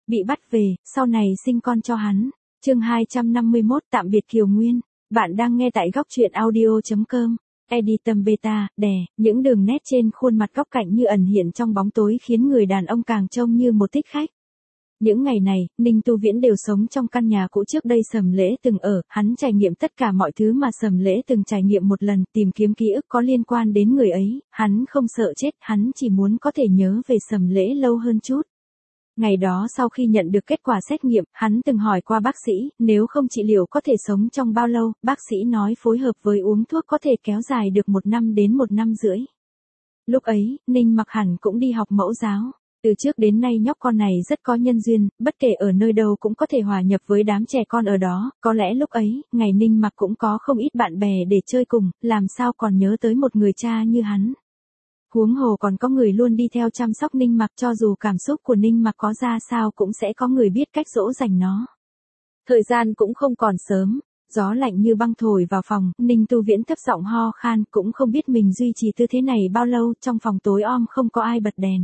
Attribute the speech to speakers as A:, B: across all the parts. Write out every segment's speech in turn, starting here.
A: bị bắt về, sau này sinh con cho hắn. Chương 251 tạm biệt Kiều Nguyên. Bạn đang nghe tại góc truyện audio.com. Editum Beta, đè, những đường nét trên khuôn mặt góc cạnh như ẩn hiện trong bóng tối khiến người đàn ông càng trông như một thích khách. Những ngày này, Ninh Tu Viễn đều sống trong căn nhà cũ trước đây Sầm Lễ từng ở, hắn trải nghiệm tất cả mọi thứ mà Sầm Lễ từng trải nghiệm một lần, tìm kiếm ký ức có liên quan đến người ấy, hắn không sợ chết, hắn chỉ muốn có thể nhớ về Sầm Lễ lâu hơn chút. Ngày đó sau khi nhận được kết quả xét nghiệm, hắn từng hỏi qua bác sĩ, nếu không trị liệu có thể sống trong bao lâu, bác sĩ nói phối hợp với uống thuốc có thể kéo dài được 1 năm đến 1 năm rưỡi. Lúc ấy, Ninh Mặc hẳn cũng đi học mẫu giáo. Từ trước đến nay nhóc con này rất có nhân duyên, bất kể ở nơi đâu cũng có thể hòa nhập với đám trẻ con ở đó, có lẽ lúc ấy, ngày Ninh Mặc cũng có không ít bạn bè để chơi cùng, làm sao còn nhớ tới một người cha như hắn. Huống hồ còn có người luôn đi theo chăm sóc Ninh Mặc, cho dù cảm xúc của Ninh Mặc có ra sao cũng sẽ có người biết cách dỗ dành nó. Thời gian cũng không còn sớm, gió lạnh như băng thổi vào phòng, Ninh Tu Viễn thấp giọng ho khan, cũng không biết mình duy trì tư thế này bao lâu, trong phòng tối om không có ai bật đèn.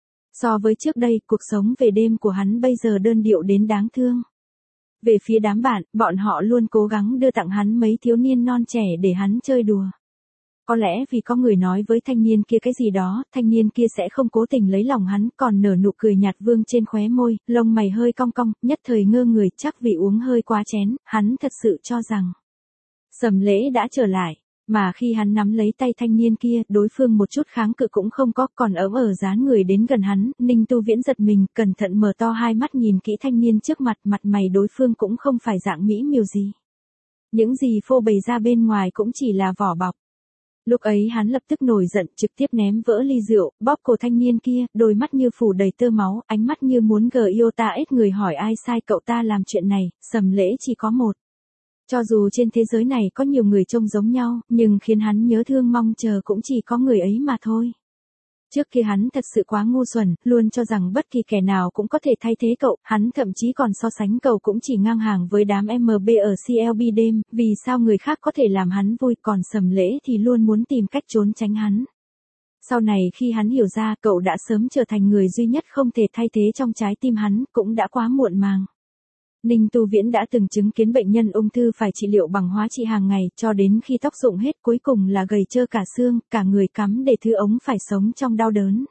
A: So với trước đây, cuộc sống về đêm của hắn bây giờ đơn điệu đến đáng thương. Về phía đám bạn, bọn họ luôn cố gắng đưa tặng hắn mấy thiếu niên non trẻ để hắn chơi đùa. Có lẽ vì có người nói với thanh niên kia cái gì đó, thanh niên kia sẽ không cố tình lấy lòng hắn, còn nở nụ cười nhạt vương trên khóe môi, lông mày hơi cong cong, nhất thời ngơ người, chắc vì uống hơi quá chén, hắn thật sự cho rằng Sầm Lễ đã trở lại. Mà khi hắn nắm lấy tay thanh niên kia, đối phương một chút kháng cự cũng không có, còn ấm ở dán người đến gần hắn, Ninh Tu Viễn giật mình, cẩn thận mở to hai mắt nhìn kỹ thanh niên trước mặt, mặt mày đối phương cũng không phải dạng mỹ miều gì. Những gì phô bày ra bên ngoài cũng chỉ là vỏ bọc. Lúc ấy hắn lập tức nổi giận, trực tiếp ném vỡ ly rượu, bóp cổ thanh niên kia, đôi mắt như phủ đầy tơ máu, ánh mắt như muốn giết người, hỏi ai sai cậu ta làm chuyện này, Sầm Lễ chỉ có một. Cho dù trên thế giới này có nhiều người trông giống nhau, nhưng khiến hắn nhớ thương mong chờ cũng chỉ có người ấy mà thôi. Trước kia hắn thật sự quá ngu xuẩn, luôn cho rằng bất kỳ kẻ nào cũng có thể thay thế cậu, hắn thậm chí còn so sánh cậu cũng chỉ ngang hàng với đám MB ở CLB đêm, vì sao người khác có thể làm hắn vui, còn Sầm Lễ thì luôn muốn tìm cách trốn tránh hắn. Sau này khi hắn hiểu ra cậu đã sớm trở thành người duy nhất không thể thay thế trong trái tim hắn, cũng đã quá muộn màng. Ninh Tu Viễn đã từng chứng kiến bệnh nhân ung thư phải trị liệu bằng hóa trị hàng ngày, cho đến khi tóc rụng hết cuối cùng là gầy trơ cả xương, cả người cắm để thứ ống phải sống trong đau đớn.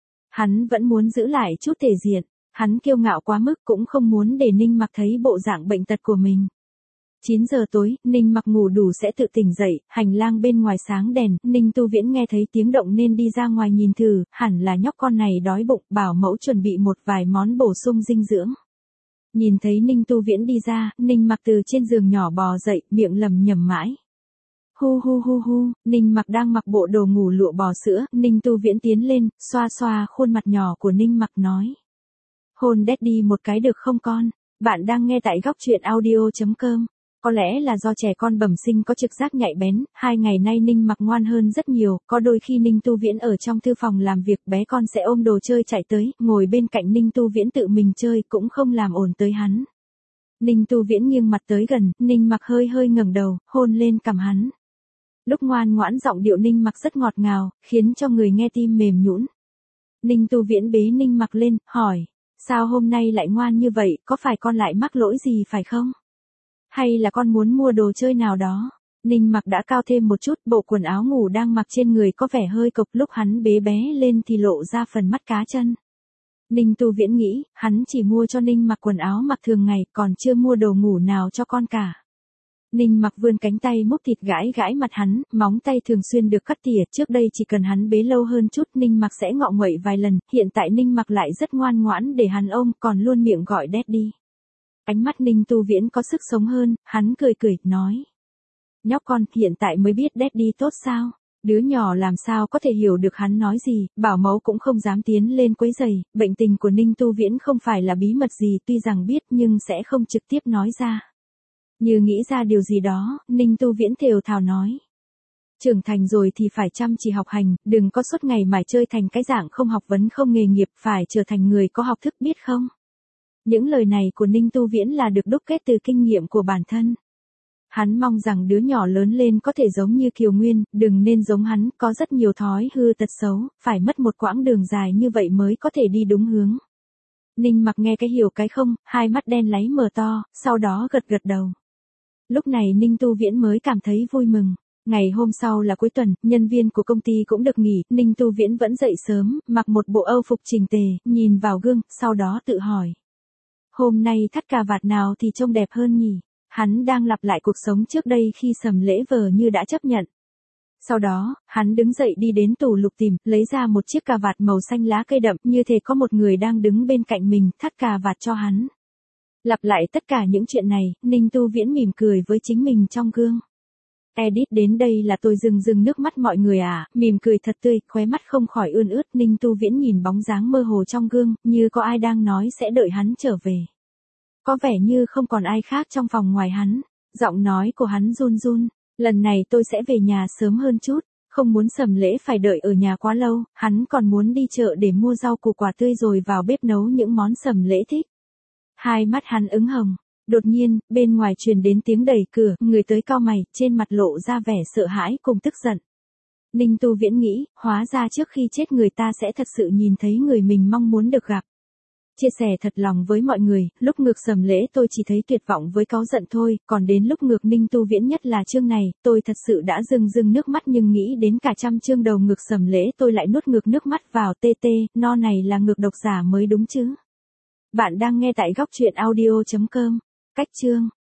A: Hắn vẫn muốn giữ lại chút thể diện, hắn kiêu ngạo quá mức cũng không muốn để Ninh Mặc thấy bộ dạng bệnh tật của mình. 9 giờ tối, Ninh Mặc ngủ đủ sẽ tự tỉnh dậy, hành lang bên ngoài sáng đèn, Ninh Tu Viễn nghe thấy tiếng động nên đi ra ngoài nhìn thử, hẳn là nhóc con này đói bụng, bảo mẫu chuẩn bị một vài món bổ sung dinh dưỡng. Nhìn thấy Ninh Tu Viễn đi ra, Ninh Mặc từ trên giường nhỏ bò dậy, miệng lẩm nhẩm mãi. Hu hu hu hu, Ninh Mặc đang mặc bộ đồ ngủ lụa bò sữa, Ninh Tu Viễn tiến lên, xoa xoa khuôn mặt nhỏ của Ninh Mặc nói. Hôn daddy một cái được không con? Bạn đang nghe tại góc truyện audio.com. Có lẽ là do trẻ con bẩm sinh có trực giác nhạy bén, 2 ngày nay Ninh Mặc ngoan hơn rất nhiều, có đôi khi Ninh Tu Viễn ở trong thư phòng làm việc bé con sẽ ôm đồ chơi chạy tới, ngồi bên cạnh Ninh Tu Viễn tự mình chơi cũng không làm ồn tới hắn. Ninh Tu Viễn nghiêng mặt tới gần, Ninh Mặc hơi hơi ngẩng đầu, hôn lên cằm hắn. Lúc ngoan ngoãn giọng điệu Ninh Mặc rất ngọt ngào, khiến cho người nghe tim mềm nhũn. Ninh Tu Viễn bế Ninh Mặc lên, hỏi, sao hôm nay lại ngoan như vậy, có phải con lại mắc lỗi gì phải không? Hay là con muốn mua đồ chơi nào đó? Ninh Mặc đã cao thêm một chút, bộ quần áo ngủ đang mặc trên người có vẻ hơi cộc, lúc hắn bế bé lên thì lộ ra phần mắt cá chân. Ninh Tu Viễn nghĩ, hắn chỉ mua cho Ninh Mặc quần áo mặc thường ngày, còn chưa mua đồ ngủ nào cho con cả. Ninh Mặc vươn cánh tay múc thịt gãi gãi mặt hắn, móng tay thường xuyên được cắt tỉa, trước đây chỉ cần hắn bế lâu hơn chút Ninh Mặc sẽ ngọ nguậy vài lần, hiện tại Ninh Mặc lại rất ngoan ngoãn để hắn ôm, còn luôn miệng gọi daddy. Ánh mắt Ninh Tu Viễn có sức sống hơn, hắn cười cười, nói. Nhóc con, hiện tại mới biết daddy tốt sao? Đứa nhỏ làm sao có thể hiểu được hắn nói gì, bảo mẫu cũng không dám tiến lên quấy rầy, bệnh tình của Ninh Tu Viễn không phải là bí mật gì, tuy rằng biết nhưng sẽ không trực tiếp nói ra. Như nghĩ ra điều gì đó, Ninh Tu Viễn thều thào nói. Trưởng thành rồi thì phải chăm chỉ học hành, đừng có suốt ngày mải chơi thành cái dạng không học vấn không nghề nghiệp, phải trở thành người có học thức biết không? Những lời này của Ninh Tu Viễn là được đúc kết từ kinh nghiệm của bản thân. Hắn mong rằng đứa nhỏ lớn lên có thể giống như Kiều Nguyên, đừng nên giống hắn, có rất nhiều thói hư tật xấu, phải mất một quãng đường dài như vậy mới có thể đi đúng hướng. Ninh Mặc nghe cái hiểu cái không, hai mắt đen láy mở to, sau đó gật gật đầu. Lúc này Ninh Tu Viễn mới cảm thấy vui mừng. Ngày hôm sau là cuối tuần, nhân viên của công ty cũng được nghỉ, Ninh Tu Viễn vẫn dậy sớm, mặc một bộ âu phục chỉnh tề, nhìn vào gương, sau đó tự hỏi. Hôm nay thắt cà vạt nào thì trông đẹp hơn nhỉ? Hắn đang lặp lại cuộc sống trước đây khi Sầm Lễ vờ như đã chấp nhận. Sau đó, hắn đứng dậy đi đến tủ lục tìm, lấy ra một chiếc cà vạt màu xanh lá cây đậm, như thể có một người đang đứng bên cạnh mình, thắt cà vạt cho hắn. Lặp lại tất cả những chuyện này, Ninh Tu Viễn mỉm cười với chính mình trong gương. Edit đến đây là tôi rưng nước mắt mọi người à, mỉm cười thật tươi, khóe mắt không khỏi ươn ướt, Ninh Tu Viễn nhìn bóng dáng mơ hồ trong gương, như có ai đang nói sẽ đợi hắn trở về. Có vẻ như không còn ai khác trong phòng ngoài hắn, giọng nói của hắn run run, lần này tôi sẽ về nhà sớm hơn chút, không muốn Sầm Lễ phải đợi ở nhà quá lâu, hắn còn muốn đi chợ để mua rau củ quả tươi rồi vào bếp nấu những món Sầm Lễ thích. Hai mắt hắn ửng hồng. Đột nhiên, bên ngoài truyền đến tiếng đẩy cửa, người tới cau mày, trên mặt lộ ra vẻ sợ hãi cùng tức giận. Ninh Tu Viễn nghĩ, hóa ra trước khi chết người ta sẽ thật sự nhìn thấy người mình mong muốn được gặp. Chia sẻ thật lòng với mọi người, lúc ngược Sầm Lễ tôi chỉ thấy tuyệt vọng với cáu giận thôi, còn đến lúc ngược Ninh Tu Viễn nhất là chương này, tôi thật sự đã rưng nước mắt nhưng nghĩ đến cả trăm chương đầu ngược Sầm Lễ tôi lại nuốt ngược nước mắt vào no này là ngược độc giả mới đúng chứ. Bạn đang nghe tại góc truyện audio.com. Cách chương